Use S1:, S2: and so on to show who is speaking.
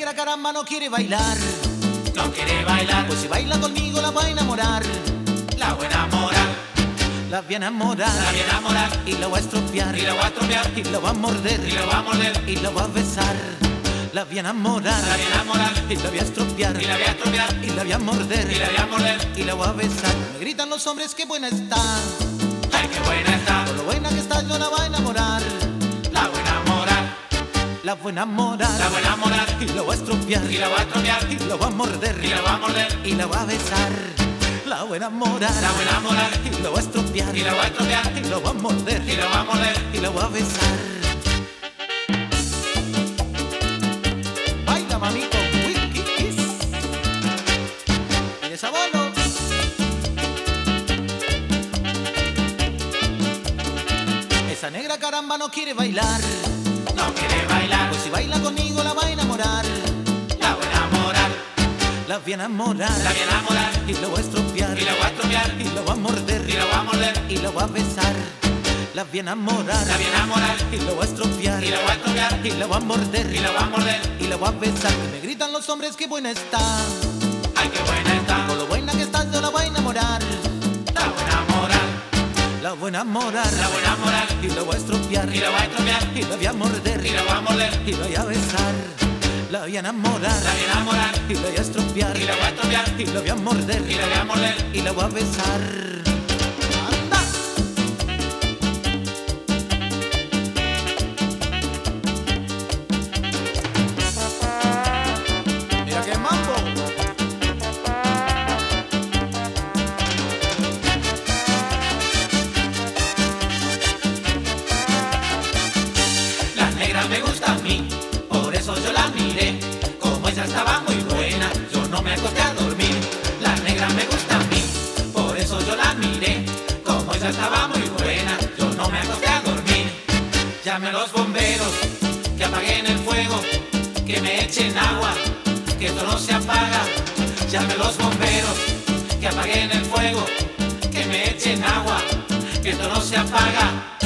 S1: negra caramba no quiere bailar.
S2: No quiere bailar,
S1: Pues si baila conmigo la va a enamorar.
S2: la buena moral,
S1: La voy a enamorar
S2: la voy a enamorar,
S1: y la voy a estropear
S2: y la va a estropear,
S1: y la va a morder
S2: y la va a morder,
S1: y la va a besar. La voy a enamorar
S2: la voy a enamorar,
S1: y la voy a estropear
S2: y la voy a estropear,
S1: y la voy a morder
S2: y la voy a morder.
S1: y la voy a besar. Me gritan los hombres qué buena está.
S2: Ay, qué buena está,
S1: Por lo buena que está yo la voy a enamorar.
S2: la buena moral,
S1: La voy a enamorar
S2: la buena moral,
S1: y la voy a estropear
S2: y la va a estropear,
S1: y la voy a morder
S2: y la va a morder.
S1: y la voy a besar. La voy a enamorar
S2: La buena moral,
S1: y la voy a estropear
S2: y la va a estropear,
S1: y la voy a morder
S2: y la va a morder.
S1: y la voy a besar. Baila mami con Whisky Kiss. ¿Tienes abono? Esa negra caramba no quiere bailar.
S2: No quiere bailar,
S1: Pues si baila conmigo la va a enamorar.
S2: la buena moral,
S1: La voy a enamorar
S2: la voy a enamorar,
S1: y la voy a estropear
S2: y la va a estropear,
S1: y la voy a morder
S2: y la va a morder.
S1: y la voy a besar. La voy a enamorar
S2: La voy a enamorar,
S1: y la voy a estropear
S2: y la va a estropear,
S1: y la voy a morder
S2: y la va a morder.
S1: y la voy a besar. Y me gritan los hombres qué buena está.
S2: Ay, qué buena está,
S1: Por lo buena que está yo la voy a enamorar.
S2: la buena moral,
S1: La voy a enamorar
S2: la buena moral,
S1: y la voy a estropear
S2: y la va a estropear,
S1: y la voy a morder
S2: y la va a morder.
S1: y la voy a besar. La voy a enamorar
S2: La voy a enamorar,
S1: y la voy a estropear
S2: y la va a estropear,
S1: y la voy a morder
S2: y la voy a morder.
S1: y la voy a besar. ¡Anda! Mira qué mambo.
S2: La negra me gusta a mí, por eso yo la miré. Como ella estaba muy buena, yo no me acosté a dormir. La negra me gusta a mí, por eso yo la miré. Como ella estaba muy buena, yo no me acosté a dormir. Llame a los bomberos, que apaguen el fuego, que me echen agua, que esto no se apaga. Llame a los bomberos, que apaguen el fuego, que me echen agua, que esto no se apaga.